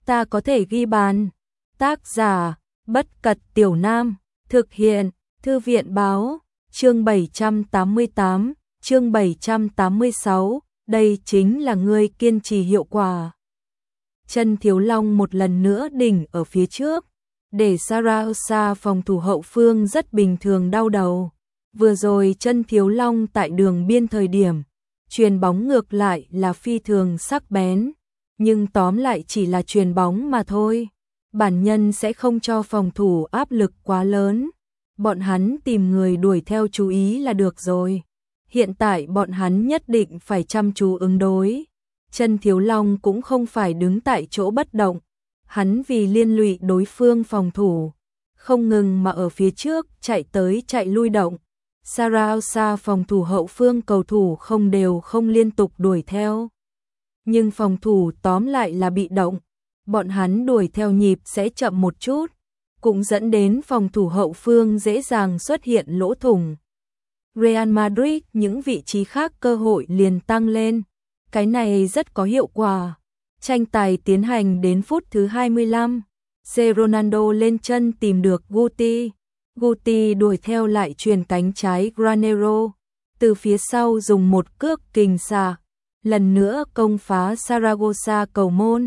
ta có thể ghi bàn. Tác giả, Bất Cật Tiểu Nam, thực hiện, Thư viện Báo, chương 788, chương 786, đây chính là ngươi kiên trì hiệu quả. Chân Thiếu Long một lần nữa đỉnh ở phía trước, để Saragossa phòng thủ hậu phương rất bình thường đau đầu. Vừa rồi Chân Thiếu Long tại đường biên thời điểm, chuyền bóng ngược lại là phi thường sắc bén, nhưng tóm lại chỉ là chuyền bóng mà thôi. Bản nhân sẽ không cho phòng thủ áp lực quá lớn. Bọn hắn tìm người đuổi theo chú ý là được rồi. Hiện tại bọn hắn nhất định phải chăm chú ứng đối. Chân Thiếu Long cũng không phải đứng tại chỗ bất động. Hắn vì liên lụy đối phương phòng thủ, không ngừng mà ở phía trước chạy tới chạy lui động. Saragossa phòng thủ hậu phương cầu thủ không đều không liên tục đuổi theo. Nhưng phòng thủ tóm lại là bị động. Bọn hắn đuổi theo nhịp sẽ chậm một chút, cũng dẫn đến phòng thủ hậu phương dễ dàng xuất hiện lỗ thủng. Real Madrid những vị trí khác cơ hội liền tăng lên. Cái này rất có hiệu quả. Tranh tài tiến hành đến phút thứ 25. Ronaldo lên chân tìm được Guti. Guti đuổi theo lại chuyền cánh trái Granero. Từ phía sau dùng một cước kình xạ. Lần nữa công phá Saragossa cầu môn.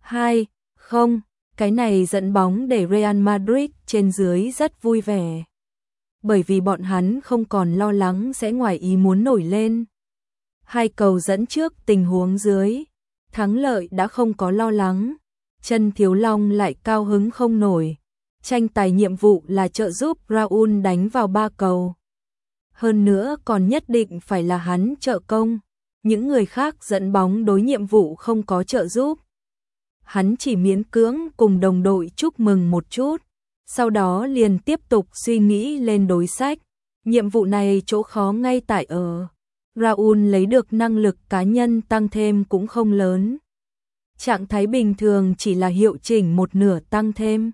2-0. Cái này dẫn bóng để Real Madrid trên dưới rất vui vẻ. Bởi vì bọn hắn không còn lo lắng sẽ ngoài ý muốn nổi lên. Hai cầu dẫn trước tình huống dưới, thắng lợi đã không có lo lắng. Chân Thiếu Long lại cao hứng không nổi. Tranh tài nhiệm vụ là trợ giúp Raúl đánh vào 3 cầu. Hơn nữa còn nhất định phải là hắn trợ công. Những người khác dẫn bóng đối nhiệm vụ không có trợ giúp. Hắn chỉ miễn cưỡng cùng đồng đội chúc mừng một chút, sau đó liền tiếp tục suy nghĩ lên đối sách. Nhiệm vụ này chỗ khó ngay tại ở Raúl lấy được năng lực cá nhân tăng thêm cũng không lớn. Trạng thái bình thường chỉ là hiệu chỉnh một nửa tăng thêm.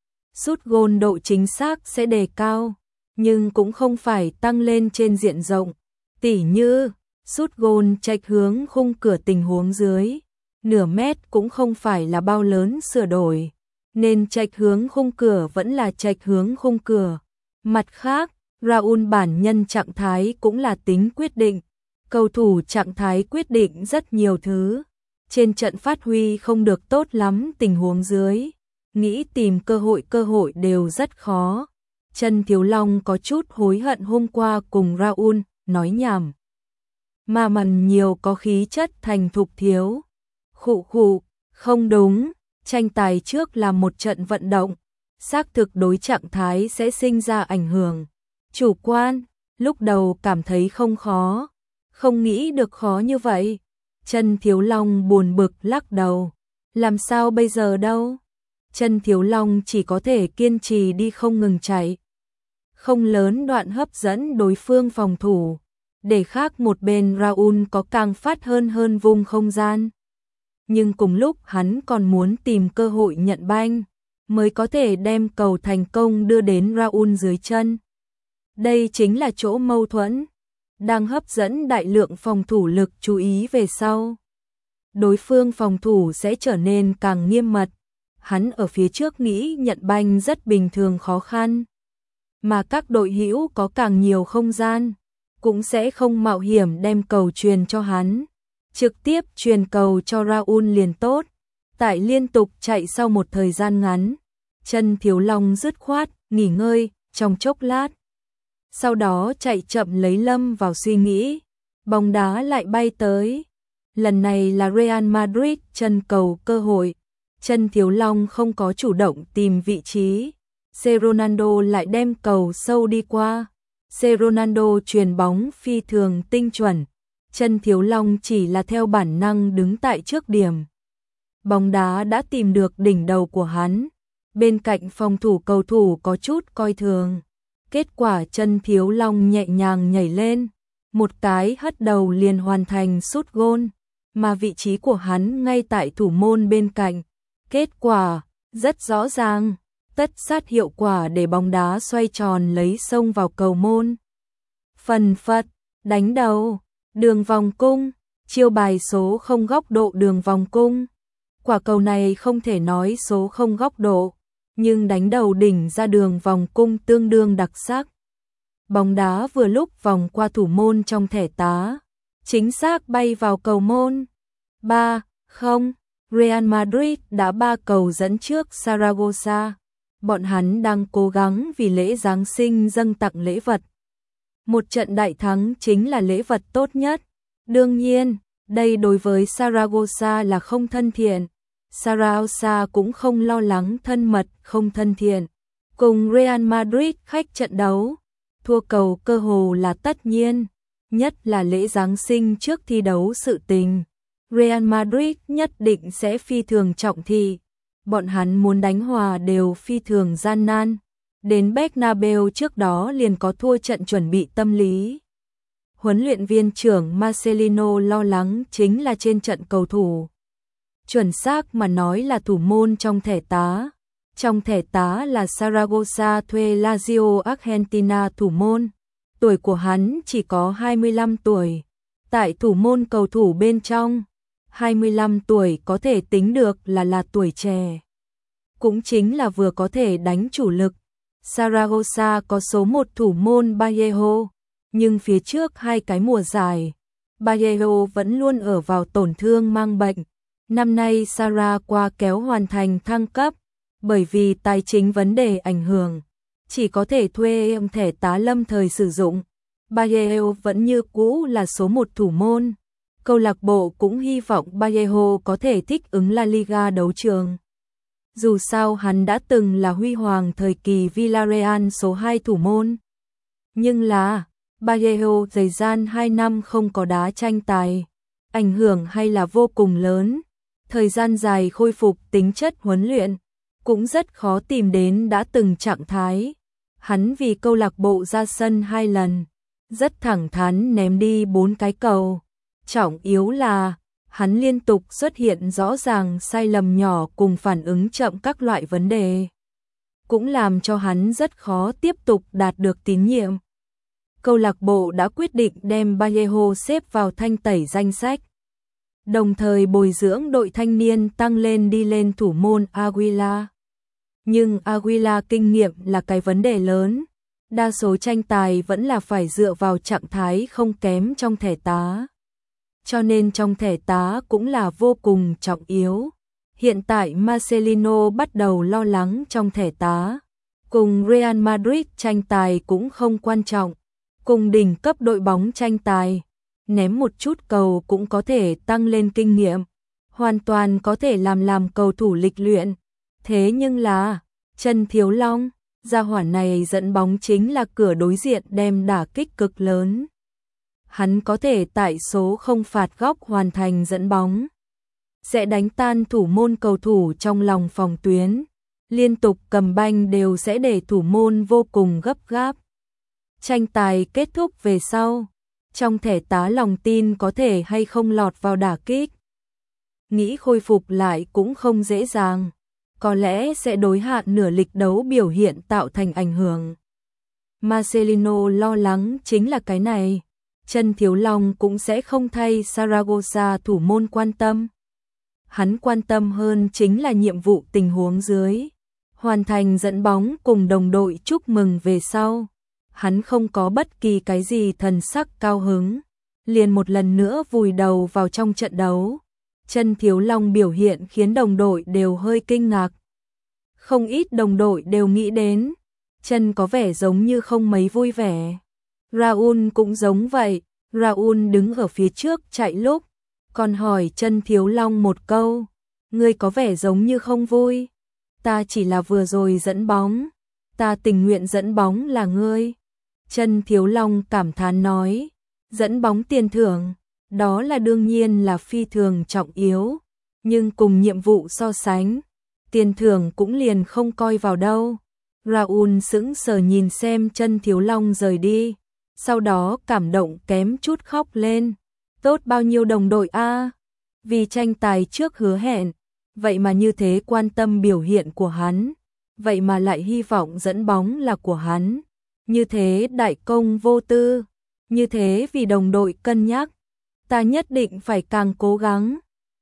Sút gôn độ chính xác sẽ đề cao, nhưng cũng không phải tăng lên trên diện rộng. Tỉ như sút gôn chệch hướng khung cửa tình huống dưới, nửa mét cũng không phải là bao lớn sửa đổi, nên chệch hướng khung cửa vẫn là chệch hướng khung cửa. Mặt khác, Raúl bản nhân trạng thái cũng là tính quyết định. Cầu thủ trạng thái quyết định rất nhiều thứ. Trên trận phát huy không được tốt lắm tình huống dưới, nghĩ tìm cơ hội đều rất khó. Chân Thiếu Long có chút hối hận hôm qua cùng Raúl nói nhảm. Mà mần nhiều có khí chất thành thục thiếu. Khụ, không đúng, tranh tài trước là một trận vận động, xác thực đối trạng thái sẽ sinh ra ảnh hưởng. Chủ quan, lúc đầu cảm thấy không khó, không nghĩ được khó như vậy. Chân Thiếu Long buồn bực lắc đầu, làm sao bây giờ đâu. Chân Thiếu Long chỉ có thể kiên trì đi không ngừng chạy. Không lớn đoạn hấp dẫn đối phương phòng thủ, để khác một bên Raúl có càng phát hơn vùng không gian. Nhưng cùng lúc hắn còn muốn tìm cơ hội nhận banh, mới có thể đem cầu thành công đưa đến Raúl dưới chân. Đây chính là chỗ mâu thuẫn, đang hấp dẫn đại lượng phòng thủ lực chú ý về sau. Đối phương phòng thủ sẽ trở nên càng nghiêm mật, hắn ở phía trước nghĩ nhận banh rất bình thường khó khăn. Mà các đội hữu có càng nhiều không gian, cũng sẽ không mạo hiểm đem cầu truyền cho hắn. Trực tiếp truyền cầu cho Raúl liền tốt. Tại liên tục chạy sau một thời gian ngắn, Chân Thiếu Long dứt khoát, nghỉ ngơi trong chốc lát. Sau đó chạy chậm lấy lâm vào suy nghĩ. Bóng đá lại bay tới. Lần này là Real Madrid chân cầu cơ hội. Chân Thiếu Long không có chủ động tìm vị trí. Ronaldo lại đem cầu sâu đi qua. Ronaldo truyền bóng phi thường tinh chuẩn. Chân Thiếu Long chỉ là theo bản năng đứng tại trước điểm. Bóng đá đã tìm được đỉnh đầu của hắn. Bên cạnh phòng thủ cầu thủ có chút coi thường. Kết quả Chân Thiếu Long nhẹ nhàng nhảy lên. Một cái hất đầu liền hoàn thành sút gôn. Mà vị trí của hắn ngay tại thủ môn bên cạnh. Kết quả rất rõ ràng. Tất sát hiệu quả để bóng đá xoay tròn lấy xông vào cầu môn. Phần phật, đánh đầu. Đường vòng cung, chiêu bài số không góc độ đường vòng cung. Quả cầu này không thể nói số không góc độ, nhưng đánh đầu đỉnh ra đường vòng cung tương đương đặc sắc. Bóng đá vừa lúc vòng qua thủ môn trong thẻ tá, chính xác bay vào cầu môn. 3-0, Real Madrid đã 3 cầu dẫn trước Saragossa. Bọn hắn đang cố gắng vì lễ Giáng sinh dâng tặng lễ vật. Một trận đại thắng chính là lễ vật tốt nhất. Đương nhiên, đây đối với Saragossa là không thân thiện. Saragossa cũng không lo lắng thân mật, không thân thiện. Cùng Real Madrid khách trận đấu, thua cầu cơ hồ là tất nhiên, nhất là lễ Giáng sinh trước thi đấu sự tình. Real Madrid nhất định sẽ phi thường trọng thị. Bọn hắn muốn đánh hòa đều phi thường gian nan. Đến Bernabeu trước đó liền có thua trận chuẩn bị tâm lý. Huấn luyện viên trưởng Marcelino lo lắng chính là trên trận cầu thủ. Chuẩn xác mà nói là thủ môn trong thẻ tá. Trong thẻ tá là Saragossa thuê Lazio Argentina thủ môn. Tuổi của hắn chỉ có 25 tuổi. Tại thủ môn cầu thủ bên trong, 25 tuổi có thể tính được là tuổi trẻ. Cũng chính là vừa có thể đánh chủ lực. Saragossa có số 1 thủ môn Vallejo, nhưng phía trước 2 cái mùa giải, Vallejo vẫn luôn ở vào tổn thương mang bệnh. Năm nay Sara qua kéo hoàn thành thăng cấp, bởi vì tài chính vấn đề ảnh hưởng, chỉ có thể thuê thẻ tá lâm thời sử dụng. Vallejo vẫn như cũ là số 1 thủ môn. Câu lạc bộ cũng hy vọng Vallejo có thể thích ứng La Liga đấu trường. Dù sao hắn đã từng là huy hoàng thời kỳ Villarreal số 2 thủ môn. Nhưng là, Vallejo thời gian 2 năm không có đá tranh tài, ảnh hưởng hay là vô cùng lớn. Thời gian dài khôi phục tính chất huấn luyện, cũng rất khó tìm đến đã từng trạng thái. Hắn vì câu lạc bộ ra sân 2 lần, rất thẳng thắn ném đi 4 cái cầu. Trọng yếu là, hắn liên tục xuất hiện rõ ràng sai lầm nhỏ cùng phản ứng chậm các loại vấn đề. Cũng làm cho hắn rất khó tiếp tục đạt được tín nhiệm. Câu lạc bộ đã quyết định đem Vallejo xếp vào thanh tẩy danh sách. Đồng thời bồi dưỡng đội thanh niên tăng lên đi lên thủ môn Aguila. Nhưng Aguila kinh nghiệm là cái vấn đề lớn. Đa số tranh tài vẫn là phải dựa vào trạng thái không kém trong thẻ tá. Cho nên trong thẻ tá cũng là vô cùng trọng yếu. Hiện tại Marcelino bắt đầu lo lắng trong thẻ tá. Cùng Real Madrid tranh tài cũng không quan trọng. Cùng đỉnh cấp đội bóng tranh tài, ném một chút cầu cũng có thể tăng lên kinh nghiệm. Hoàn toàn có thể làm cầu thủ lịch luyện. Thế nhưng là, Trần Thiếu Long, gia hỏa này dẫn bóng chính là cửa đối diện đem đả kích cực lớn. Hắn có thể tại số không phạt góc hoàn thành dẫn bóng, sẽ đánh tan thủ môn cầu thủ trong lòng phòng tuyến, liên tục cầm banh đều sẽ để thủ môn vô cùng gấp gáp. Tranh tài kết thúc về sau, trong thẻ tá lòng tin có thể hay không lọt vào đả kích. Nghĩ khôi phục lại cũng không dễ dàng, có lẽ sẽ đối hạn nửa lịch đấu biểu hiện tạo thành ảnh hưởng. Marcelino lo lắng chính là cái này. Trần Thiếu Long cũng sẽ không thay Saragossa thủ môn quan tâm. Hắn quan tâm hơn chính là nhiệm vụ tình huống dưới. Hoàn thành dẫn bóng cùng đồng đội chúc mừng về sau. Hắn không có bất kỳ cái gì thần sắc cao hứng. Liền một lần nữa vùi đầu vào trong trận đấu. Trần Thiếu Long biểu hiện khiến đồng đội đều hơi kinh ngạc. Không ít đồng đội đều nghĩ đến. Trần có vẻ giống như không mấy vui vẻ. Raul cũng giống vậy, Raul đứng ở phía trước chạy lúc, còn hỏi Trần Thiếu Long một câu, ngươi có vẻ giống như không vui, ta chỉ là vừa rồi dẫn bóng, ta tình nguyện dẫn bóng là ngươi. Trần Thiếu Long cảm thán nói, dẫn bóng tiền thưởng, đó là đương nhiên là phi thường trọng yếu, nhưng cùng nhiệm vụ so sánh, tiền thưởng cũng liền không coi vào đâu. Raul sững sờ nhìn xem Trần Thiếu Long rời đi. Sau đó cảm động kém chút khóc lên. Tốt bao nhiêu đồng đội a, vì tranh tài trước hứa hẹn, vậy mà như thế quan tâm biểu hiện của hắn, vậy mà lại hy vọng dẫn bóng là của hắn, như thế đại công vô tư, như thế vì đồng đội cân nhắc, ta nhất định phải càng cố gắng.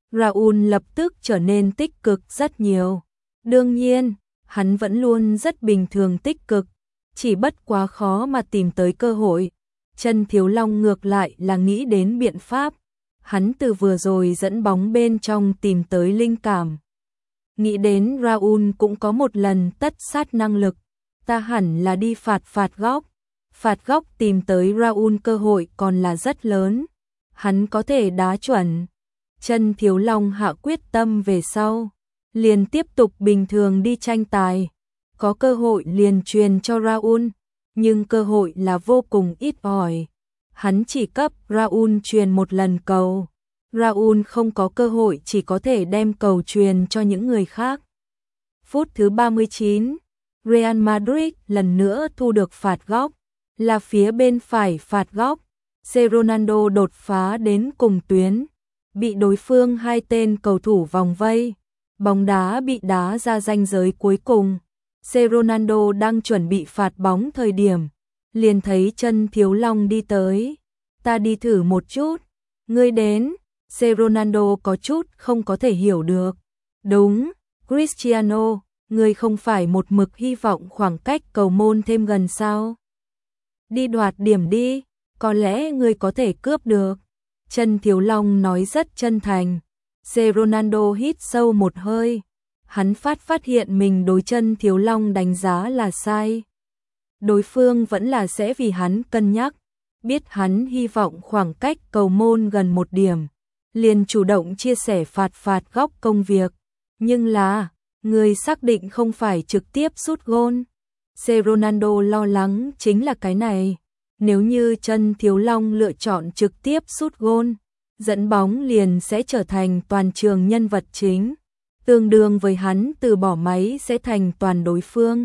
Raul lập tức trở nên tích cực rất nhiều. Đương nhiên, hắn vẫn luôn rất bình thường tích cực, chỉ bất quá khó mà tìm tới cơ hội. Chân Thiếu Long ngược lại là nghĩ đến biện pháp. Hắn từ vừa rồi dẫn bóng bên trong tìm tới linh cảm. Nghĩ đến Raul cũng có một lần tất sát năng lực, ta hẳn là đi phạt góc. Phạt góc tìm tới Raul cơ hội còn là rất lớn. Hắn có thể đá chuẩn. Chân Thiếu Long hạ quyết tâm về sau, liền tiếp tục bình thường đi tranh tài. Có cơ hội liền truyền cho Raul, nhưng cơ hội là vô cùng ít ỏi. Hắn chỉ cấp Raul truyền một lần cầu. Raul không có cơ hội, chỉ có thể đem cầu truyền cho những người khác. Phút thứ 39, Real Madrid lần nữa thu được phạt góc, là phía bên phải phạt góc. Ronaldo đột phá đến cùng tuyến, bị đối phương hai tên cầu thủ vòng vây. Bóng đá bị đá ra ranh giới cuối cùng. Ronaldo đang chuẩn bị phạt bóng thời điểm, liền thấy Chân Thiếu Long đi tới. Ta đi thử một chút. Ngươi đến. Ronaldo có chút không có thể hiểu được. Đúng, Cristiano, ngươi không phải một mực hy vọng khoảng cách cầu môn thêm gần sao? Đi đoạt điểm đi, có lẽ ngươi có thể cướp được. Chân Thiếu Long nói rất chân thành. Ronaldo hít sâu một hơi. Hắn phát hiện mình đối Chân Thiếu Long đánh giá là sai. Đối phương vẫn là sẽ vì hắn cân nhắc, biết hắn hy vọng khoảng cách cầu môn gần một điểm, liền chủ động chia sẻ phạt góc công việc. Nhưng là, người xác định không phải trực tiếp sút gôn. Ronaldo lo lắng chính là cái này. Nếu như Chân Thiếu Long lựa chọn trực tiếp sút gôn, dẫn bóng liền sẽ trở thành toàn trường nhân vật chính. Tương đương với hắn từ bỏ máy sẽ thành toàn đối phương.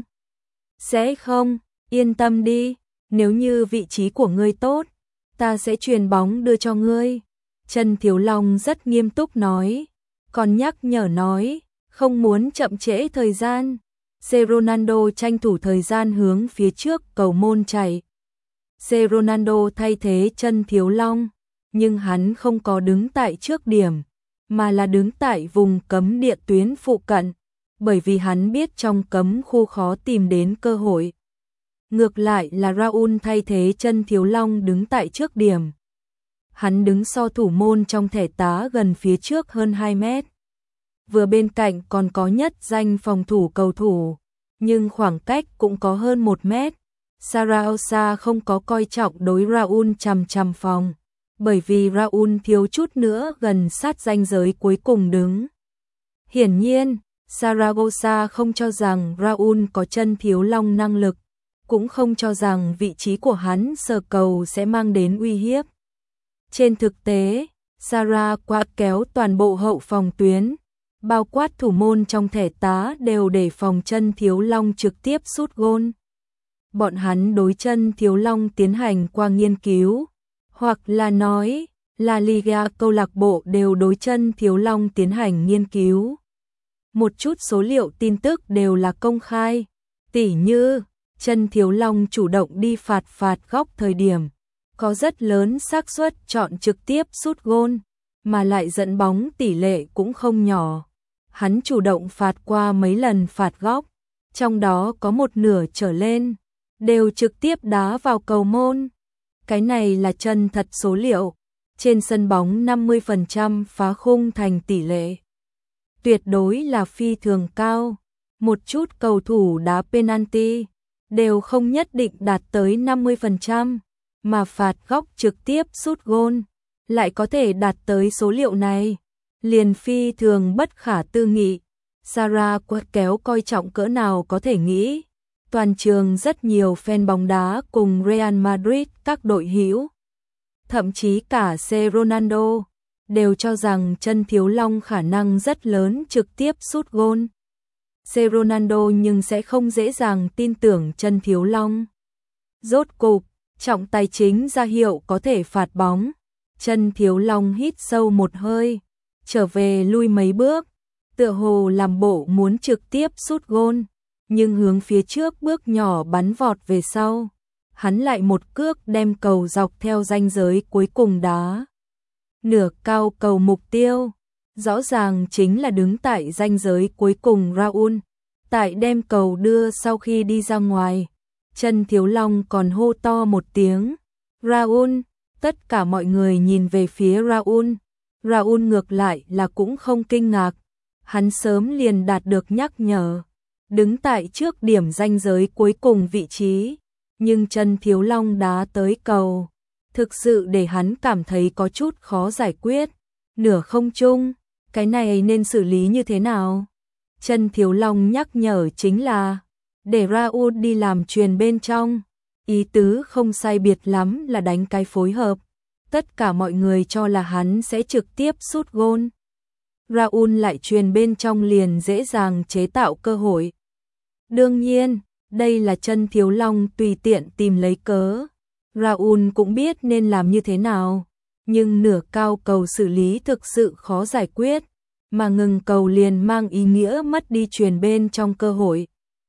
Sẽ không, yên tâm đi, nếu như vị trí của ngươi tốt, ta sẽ truyền bóng đưa cho ngươi. Chân Thiếu Long rất nghiêm túc nói, còn nhắc nhở nói, không muốn chậm trễ thời gian. Ronaldo tranh thủ thời gian hướng phía trước cầu môn chạy. Ronaldo thay thế Chân Thiếu Long, nhưng hắn không có đứng tại trước điểm, mà là đứng tại vùng cấm địa tuyến phụ cận, bởi vì hắn biết trong cấm khu khó tìm đến cơ hội. Ngược lại là Raul thay thế Chân Thiếu Long đứng tại trước điểm. Hắn đứng so thủ môn trong thẻ tá gần phía trước hơn 2 mét. Vừa bên cạnh còn có nhất danh phòng thủ cầu thủ, nhưng khoảng cách cũng có hơn 1 mét. Saraosa không có coi trọng đối Raul chằm phòng, bởi vì Raul thiếu chút nữa gần sát ranh giới cuối cùng đứng. Hiển nhiên, Saragossa không cho rằng Raul có Chân Thiếu Long năng lực, cũng không cho rằng vị trí của hắn sờ cầu sẽ mang đến uy hiếp. Trên thực tế, Sara qua kéo toàn bộ hậu phòng tuyến, bao quát thủ môn trong thẻ tá đều để phòng Chân Thiếu Long trực tiếp sút gôn. Bọn hắn đối Chân Thiếu Long tiến hành qua nghiên cứu, hoặc là nói, La Liga câu lạc bộ đều đối Chân Thiếu Long tiến hành nghiên cứu. Một chút số liệu tin tức đều là công khai, tỉ như Chân Thiếu Long chủ động đi phạt góc thời điểm, có rất lớn xác suất chọn trực tiếp sút gôn, mà lại dẫn bóng tỷ lệ cũng không nhỏ. Hắn chủ động phạt qua mấy lần phạt góc, trong đó có một nửa trở lên, đều trực tiếp đá vào cầu môn. Cái này là chân thật số liệu, trên sân bóng 50% phá khung thành tỷ lệ. Tuyệt đối là phi thường cao, một chút cầu thủ đá penalty đều không nhất định đạt tới 50%, mà phạt góc trực tiếp sút gôn lại có thể đạt tới số liệu này, liền phi thường bất khả tư nghị. Sarah kéo coi trọng cỡ nào có thể nghĩ. Toàn trường rất nhiều fan bóng đá cùng Real Madrid các đội hữu, thậm chí cả Ronaldo, đều cho rằng Chân Thiếu Long khả năng rất lớn trực tiếp sút gôn. Ronaldo nhưng sẽ không dễ dàng tin tưởng Chân Thiếu Long. Rốt cục, trọng tài chính ra hiệu có thể phạt bóng. Chân Thiếu Long hít sâu một hơi, trở về lui mấy bước, tựa hồ làm bộ muốn trực tiếp sút gôn, nhưng hướng phía trước bước nhỏ bắn vọt về sau. Hắn lại một cước đem cầu dọc theo ranh giới cuối cùng đá. Nửa cao cầu mục tiêu. Rõ ràng chính là đứng tại ranh giới cuối cùng Raoul. Tại đem cầu đưa sau khi đi ra ngoài, Chân Thiếu Long còn hô to một tiếng, Raoul, tất cả mọi người nhìn về phía Raoul. Raoul ngược lại là cũng không kinh ngạc, hắn sớm liền đạt được nhắc nhở, đứng tại trước điểm ranh giới cuối cùng vị trí, nhưng Chân Thiếu Long đá tới cầu, thực sự để hắn cảm thấy có chút khó giải quyết, nửa không trung, cái này nên xử lý như thế nào? Chân Thiếu Long nhắc nhở chính là để Raoul đi làm chuyền bên trong, ý tứ không sai biệt lắm là đánh cái phối hợp. Tất cả mọi người cho là hắn sẽ trực tiếp sút gôn. Raoul lại chuyền bên trong liền dễ dàng chế tạo cơ hội. Đương nhiên, đây là Chân Thiếu Long tùy tiện tìm lấy cớ. Raoul cũng biết nên làm như thế nào, nhưng nửa cao cầu xử lý thực sự khó giải quyết, mà ngừng cầu liền mang ý nghĩa mất đi chuyền bên trong cơ hội.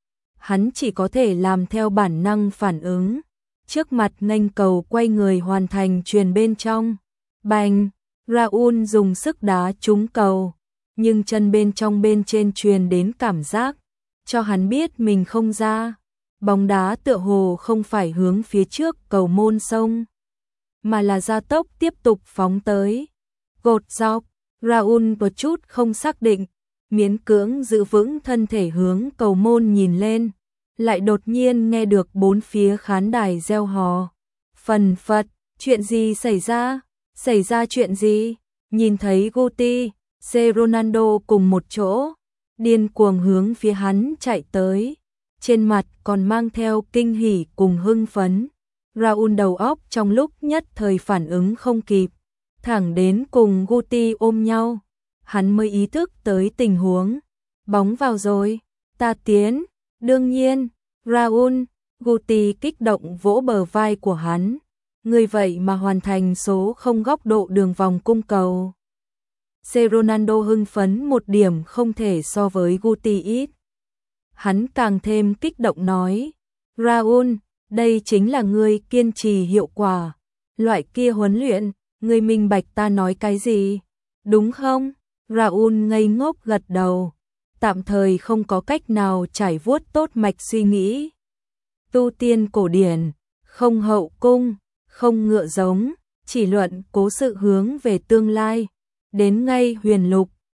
Hắn chỉ có thể làm theo bản năng phản ứng. Trước mặt nghênh cầu quay người hoàn thành chuyền bên trong. Bành, Raoul dùng sức đá trúng cầu, nhưng chân bên trong bên trên truyền đến cảm giác, cho hắn biết mình không ra. Bóng đá tựa hồ không phải hướng phía trước cầu môn sông, mà là gia tốc tiếp tục phóng tới. Gột dọc, Raoul có chút không xác định, miễn cưỡng giữ vững thân thể hướng cầu môn nhìn lên, lại đột nhiên nghe được bốn phía khán đài reo hò. Phần phật, chuyện gì xảy ra? Xảy ra chuyện gì? Nhìn thấy Guti, Ronaldo cùng một chỗ, điên cuồng hướng phía hắn chạy tới, trên mặt còn mang theo kinh hỉ cùng hưng phấn. Raoul đầu óc trong lúc nhất thời phản ứng không kịp, thẳng đến cùng Guti ôm nhau, hắn mới ý thức tới tình huống. Bóng vào rồi, ta tiến. Đương nhiên, Raoul, Guti kích động vỗ bờ vai của hắn. Người vậy mà hoàn thành số không góc độ đường vòng cung cầu. Ronaldo hưng phấn một điểm không thể so với Guti ít. Hắn càng thêm kích động nói, Raoul, đây chính là ngươi kiên trì hiệu quả. Loại kia huấn luyện, ngươi minh bạch ta nói cái gì, đúng không? Raoul ngây ngốc gật đầu, tạm thời không có cách nào trải vuốt tốt mạch suy nghĩ. Tu tiên cổ điển, không hậu cung, không ngựa giống, chỉ luận cố sự hướng về tương lai. Đến ngay huyền lục,